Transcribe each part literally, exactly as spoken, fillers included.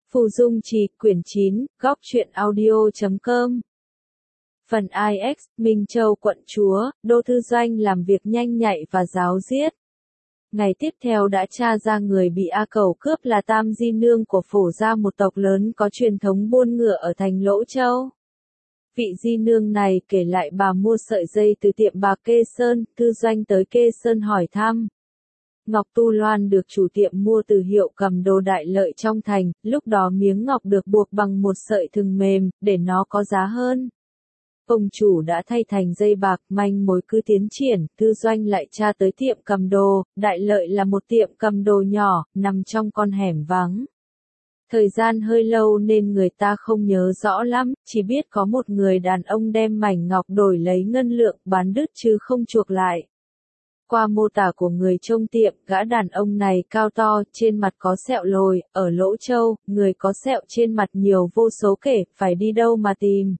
Phù Dung Trì, quyển chín, góc truyện audio chấm com. Phần I X, Minh Châu quận chúa, Đô Thư Doanh làm việc nhanh nhạy và ráo riết. Ngày tiếp theo đã tra ra người bị A Cẩu cướp là Tam Di Nương của Phổ gia, một tộc lớn có truyền thống buôn ngựa ở thành Lỗ Châu. Vị Di Nương này kể lại bà mua sợi dây từ tiệm bà Kê Sơn, Thư Doanh tới Kê Sơn hỏi thăm. Ngọc Tu Loan được chủ tiệm mua từ hiệu cầm đồ Đại Lợi trong thành, lúc đó miếng ngọc được buộc bằng một sợi thừng mềm, để nó có giá hơn. Ông chủ đã thay thành dây bạc, manh mối cứ tiến triển, Thư Doanh lại tra tới tiệm cầm đồ, Đại Lợi là một tiệm cầm đồ nhỏ, nằm trong con hẻm vắng. Thời gian hơi lâu nên người ta không nhớ rõ lắm, chỉ biết có một người đàn ông đem mảnh ngọc đổi lấy ngân lượng, bán đứt chứ không chuộc lại. Qua mô tả của người trông tiệm, gã đàn ông này cao to, trên mặt có sẹo lồi, ở Lỗ Châu, người có sẹo trên mặt nhiều vô số kể, phải đi đâu mà tìm.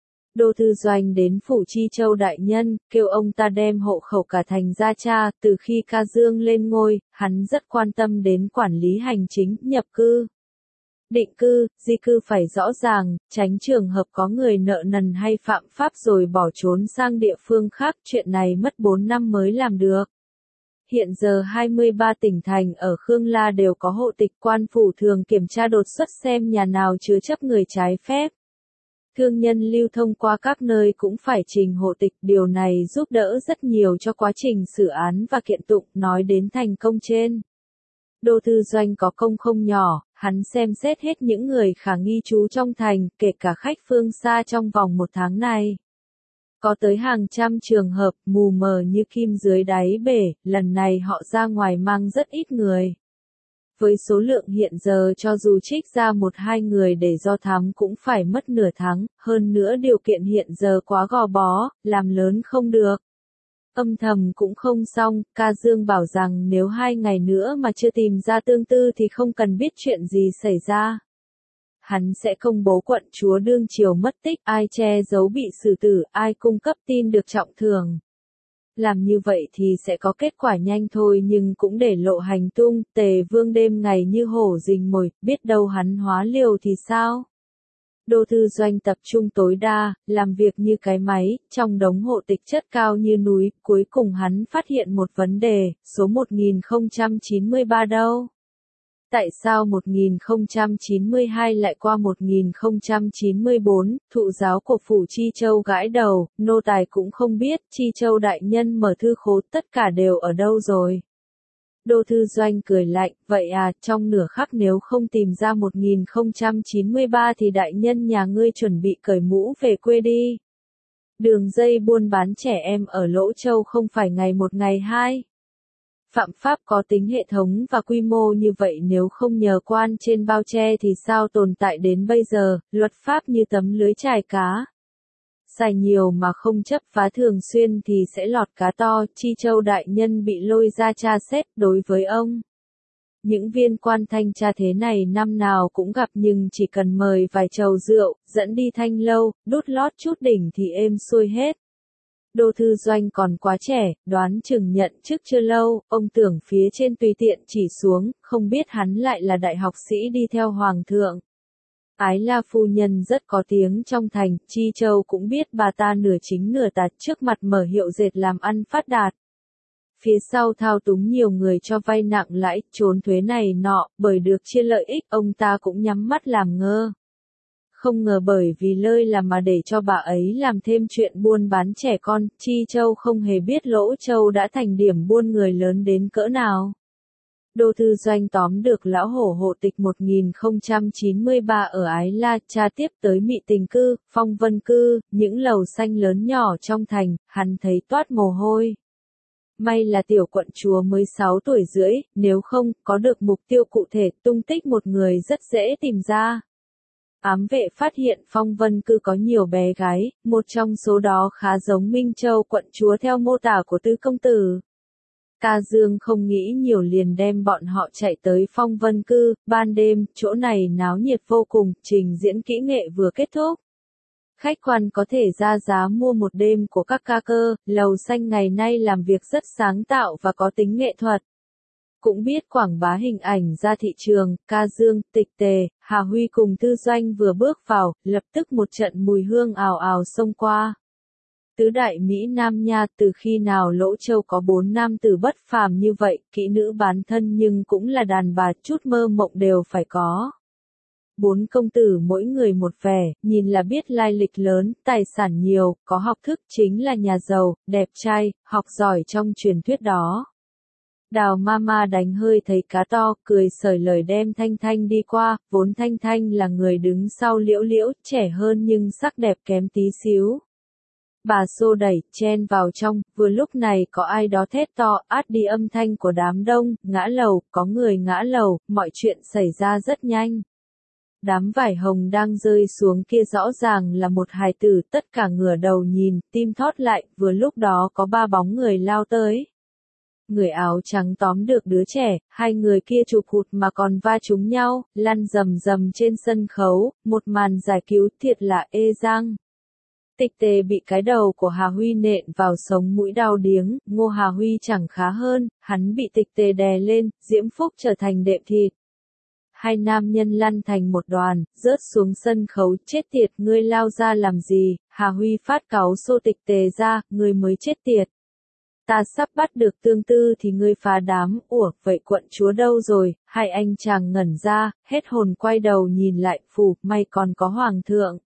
Đô Thư Doanh đến phủ Chi Châu đại nhân, kêu ông ta đem hộ khẩu cả thành ra tra, từ khi Ca Dương lên ngôi, hắn rất quan tâm đến quản lý hành chính, nhập cư. Định cư, di cư phải rõ ràng, tránh trường hợp có người nợ nần hay phạm pháp rồi bỏ trốn sang địa phương khác, chuyện này mất bốn năm mới làm được. Hiện giờ hai mươi ba tỉnh thành ở Khương La đều có hộ tịch, quan phủ thường kiểm tra đột xuất xem nhà nào chứa chấp người trái phép. Thương nhân lưu thông qua các nơi cũng phải trình hộ tịch, điều này giúp đỡ rất nhiều cho quá trình xử án và kiện tụng, nói đến thành công trên. Đô Thư Doanh có công không nhỏ, hắn xem xét hết những người khả nghi trú trong thành, kể cả khách phương xa trong vòng một tháng này. Có tới hàng trăm trường hợp, mù mờ như kim dưới đáy bể, lần này họ ra ngoài mang rất ít người. Với số lượng hiện giờ cho dù trích ra một hai người để do thám cũng phải mất nửa tháng, hơn nữa điều kiện hiện giờ quá gò bó, làm lớn không được. Âm thầm cũng không xong, Ca Dương bảo rằng nếu hai ngày nữa mà chưa tìm ra tương tư thì không cần biết chuyện gì xảy ra. Hắn sẽ công bố quận chúa đương triều mất tích, ai che giấu bị xử tử, ai cung cấp tin được trọng thưởng. Làm như vậy thì sẽ có kết quả nhanh thôi, nhưng cũng để lộ hành tung, Tề Vương đêm ngày như hổ rình mồi, biết đâu hắn hóa liều thì sao? Đô Thư Doanh tập trung tối đa, làm việc như cái máy, trong đống hộ tịch chất cao như núi, cuối cùng hắn phát hiện một vấn đề, số một nghìn không trăm chín mươi ba đâu? Tại sao một nghìn không trăm chín mươi hai lại qua một nghìn không trăm chín mươi bốn, thụ giáo của phủ Chi Châu gãi đầu, nô tài cũng không biết, Chi Châu đại nhân mở thư khố, tất cả đều ở đâu rồi? Đô Thư Doanh cười lạnh, vậy à, trong nửa khắc nếu không tìm ra một nghìn không trăm chín mươi ba thì đại nhân nhà ngươi chuẩn bị cởi mũ về quê đi. Đường dây buôn bán trẻ em ở Lỗ Châu không phải ngày một ngày hai. Phạm pháp có tính hệ thống và quy mô như vậy, nếu không nhờ quan trên bao che thì sao tồn tại đến bây giờ, luật pháp như tấm lưới chài cá. Xài nhiều mà không chấp phá thường xuyên thì sẽ lọt cá to, Chi Châu đại nhân bị lôi ra tra xét, đối với ông. Những viên quan thanh tra thế này năm nào cũng gặp, nhưng chỉ cần mời vài chầu rượu, dẫn đi thanh lâu, đút lót chút đỉnh thì êm xuôi hết. Đô Thư Doanh còn quá trẻ, đoán chừng nhận chức chưa lâu, ông tưởng phía trên tùy tiện chỉ xuống, không biết hắn lại là đại học sĩ đi theo hoàng thượng. Ái La phu nhân rất có tiếng trong thành, Chi Châu cũng biết bà ta nửa chính nửa tà, trước mặt mở hiệu dệt làm ăn phát đạt. Phía sau thao túng nhiều người cho vay nặng lãi, trốn thuế này nọ, bởi được chia lợi ích, ông ta cũng nhắm mắt làm ngơ. Không ngờ bởi vì lơi làm mà để cho bà ấy làm thêm chuyện buôn bán trẻ con, Chi Châu không hề biết Lỗ Châu đã thành điểm buôn người lớn đến cỡ nào. Đô Thư Doanh tóm được lão hổ hộ tịch một nghìn không trăm chín mươi ba ở Ái La, tra tiếp tới Mị Tình Cư, Phong Vân Cư, những lầu xanh lớn nhỏ trong thành, hắn thấy toát mồ hôi. May là tiểu quận chúa mới sáu tuổi rưỡi, nếu không, có được mục tiêu cụ thể, tung tích một người rất dễ tìm ra. Ám vệ phát hiện Phong Vân Cư có nhiều bé gái, một trong số đó khá giống Minh Châu quận chúa theo mô tả của Tứ công tử. Ca Dương không nghĩ nhiều liền đem bọn họ chạy tới Phong Vân Cư, ban đêm, chỗ này náo nhiệt vô cùng, trình diễn kỹ nghệ vừa kết thúc. Khách quan có thể ra giá mua một đêm của các ca cơ, lầu xanh ngày nay làm việc rất sáng tạo và có tính nghệ thuật. Cũng biết quảng bá hình ảnh ra thị trường, Ca Dương, Tịch Tề, Hà Huy cùng Tư Doanh vừa bước vào, lập tức một trận mùi hương ào ào xông qua. Tứ đại Mỹ Nam nha, từ khi nào Lỗ Châu có bốn nam tử bất phàm như vậy, kỹ nữ bán thân nhưng cũng là đàn bà, chút mơ mộng đều phải có. Bốn công tử mỗi người một vẻ, nhìn là biết lai lịch lớn, tài sản nhiều, có học thức, chính là nhà giàu, đẹp trai, học giỏi trong truyền thuyết đó. Đào Mama đánh hơi thấy cá to, cười sởi lời đem Thanh Thanh đi qua, vốn Thanh Thanh là người đứng sau Liễu Liễu, trẻ hơn nhưng sắc đẹp kém tí xíu. Bà xô đẩy, chen vào trong, vừa lúc này có ai đó thét to, át đi âm thanh của đám đông, ngã lầu, có người ngã lầu, mọi chuyện xảy ra rất nhanh. Đám vải hồng đang rơi xuống kia rõ ràng là một hài tử, tất cả ngửa đầu nhìn, tim thót lại, vừa lúc đó có ba bóng người lao tới. Người áo trắng tóm được đứa trẻ, hai người kia chụp hụt mà còn va trúng nhau, lăn rầm rầm trên sân khấu, một màn giải cứu thiệt là ê răng. Tịch Tề bị cái đầu của Hà Huy nện vào sống mũi đau điếng, Ngô Hà Huy chẳng khá hơn, hắn bị Tịch Tề đè lên, Diễm Phúc trở thành đệm thịt. Hai nam nhân lăn thành một đoàn, rớt xuống sân khấu, chết tiệt, ngươi lao ra làm gì? Hà Huy phát cáu xô Tịch Tề ra, ngươi mới chết tiệt. Ta sắp bắt được Tương Tư thì ngươi phá đám, ủa, vậy quận chúa đâu rồi? Hai anh chàng ngẩn ra, hết hồn quay đầu nhìn lại, phù, may còn có hoàng thượng.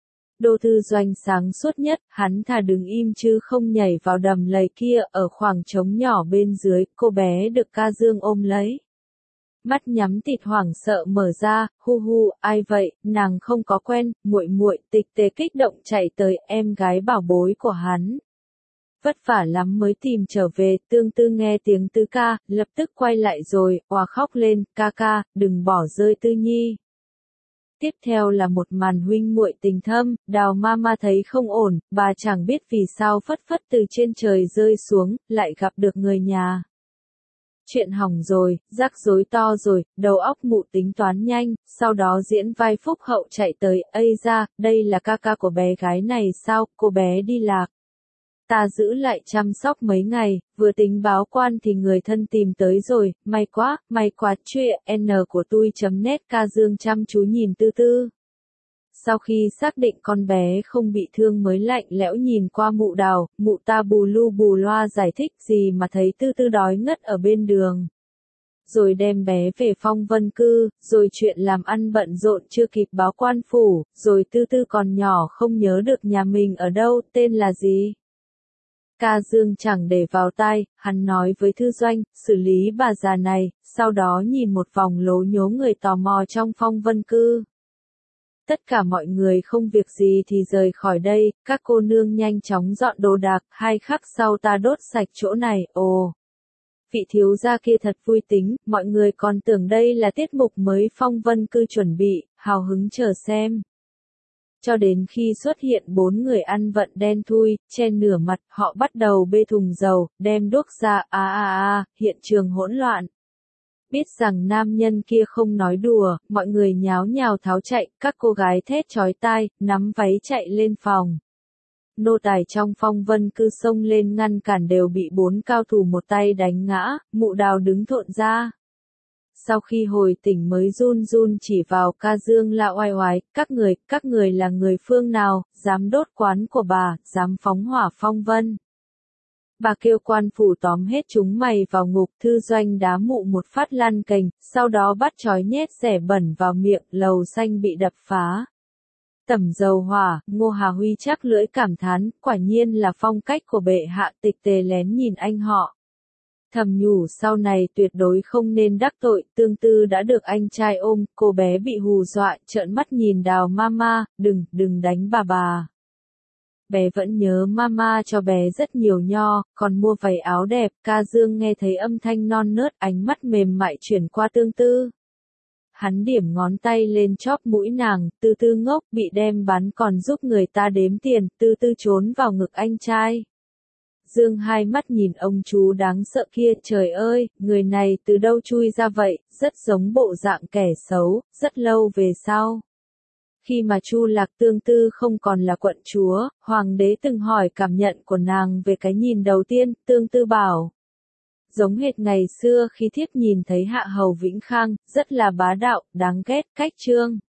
Đô Tư Doanh sáng suốt nhất, hắn thà đứng im chứ không nhảy vào đầm lầy kia, ở khoảng trống nhỏ bên dưới, cô bé được Ca Dương ôm lấy. Mắt nhắm tịt hoảng sợ mở ra, hu hu, ai vậy, nàng không có quen, muội muội, Tịch Tề kích động chạy tới, em gái bảo bối của hắn. Vất vả lắm mới tìm trở về, Tương Tư nghe tiếng Tứ ca, lập tức quay lại rồi, òa khóc lên, ca ca, đừng bỏ rơi Tư Nhi. Tiếp theo là một màn huynh muội tình thâm, Đào Mama thấy không ổn, bà chẳng biết vì sao phất phất từ trên trời rơi xuống, lại gặp được người nhà. Chuyện hỏng rồi, rắc rối to rồi, đầu óc mụ tính toán nhanh, sau đó diễn vai phúc hậu chạy tới, ây ra, đây là ca ca của bé gái này sao, cô bé đi lạc. Ta giữ lại chăm sóc mấy ngày, vừa tính báo quan thì người thân tìm tới rồi, may quá, may quá, chuyện N của tui chấm net Ca Dương chăm chú nhìn Tư Tư. Sau khi xác định con bé không bị thương mới lạnh lẽo nhìn qua mụ Đào, mụ ta bù lu bù loa giải thích gì mà thấy Tư Tư đói ngất ở bên đường. Rồi đem bé về phong vân cư, rồi chuyện làm ăn bận rộn chưa kịp báo quan phủ, rồi Tư Tư còn nhỏ không nhớ được nhà mình ở đâu, tên là gì. Ca Dương chẳng để vào tai, hắn nói với Thư Doanh, xử lý bà già này, sau đó nhìn một vòng lố nhố người tò mò trong phong vân cư. Tất cả mọi người không việc gì thì rời khỏi đây, các cô nương nhanh chóng dọn đồ đạc, hai khắc sau ta đốt sạch chỗ này, ồ. Vị thiếu gia kia thật vui tính, mọi người còn tưởng đây là tiết mục mới phong vân cư chuẩn bị, hào hứng chờ xem. Cho đến khi xuất hiện bốn người ăn vận đen thui, che nửa mặt, họ bắt đầu bê thùng dầu, đem đuốc ra, a a a, hiện trường hỗn loạn. Biết rằng nam nhân kia không nói đùa, mọi người nháo nhào tháo chạy, các cô gái thét chói tai, nắm váy chạy lên phòng. Nô tài trong phong vân cư xông lên ngăn cản đều bị bốn cao thủ một tay đánh ngã, mụ Đào đứng thộn ra. Sau khi hồi tỉnh mới run run chỉ vào Ca Dương là oai oái, các người, các người là người phương nào, dám đốt quán của bà, dám phóng hỏa phong vân. Bà kêu quan phủ tóm hết chúng mày vào ngục, Thư Doanh đá mụ một phát lăn cành, sau đó bắt trói nhét rẻ bẩn vào miệng, lầu xanh bị đập phá. Tẩm dầu hỏa, Ngô Hà Huy chắc lưỡi cảm thán, quả nhiên là phong cách của bệ hạ. Tịch Tề lén nhìn anh họ. Thầm nhủ sau này tuyệt đối không nên đắc tội, Tương Tư đã được anh trai ôm, cô bé bị hù dọa, trợn mắt nhìn Đào Mama, đừng, đừng đánh bà bà. Bé vẫn nhớ mama cho bé rất nhiều nho, còn mua váy áo đẹp, Ca Dương nghe thấy âm thanh non nớt, ánh mắt mềm mại chuyển qua Tương Tư. Hắn điểm ngón tay lên chóp mũi nàng, Tư Tư ngốc, bị đem bán còn giúp người ta đếm tiền, Tư Tư trốn vào ngực anh trai. Dương hai mắt nhìn ông chú đáng sợ kia, trời ơi, người này từ đâu chui ra vậy, rất giống bộ dạng kẻ xấu, rất lâu về sau. Khi mà Chu Lạc Tương Tư không còn là quận chúa, hoàng đế từng hỏi cảm nhận của nàng về cái nhìn đầu tiên, Tương Tư bảo. giống hệt ngày xưa khi thiếp nhìn thấy Hạ Hầu Vĩnh Khang, rất là bá đạo, đáng ghét, cách trương.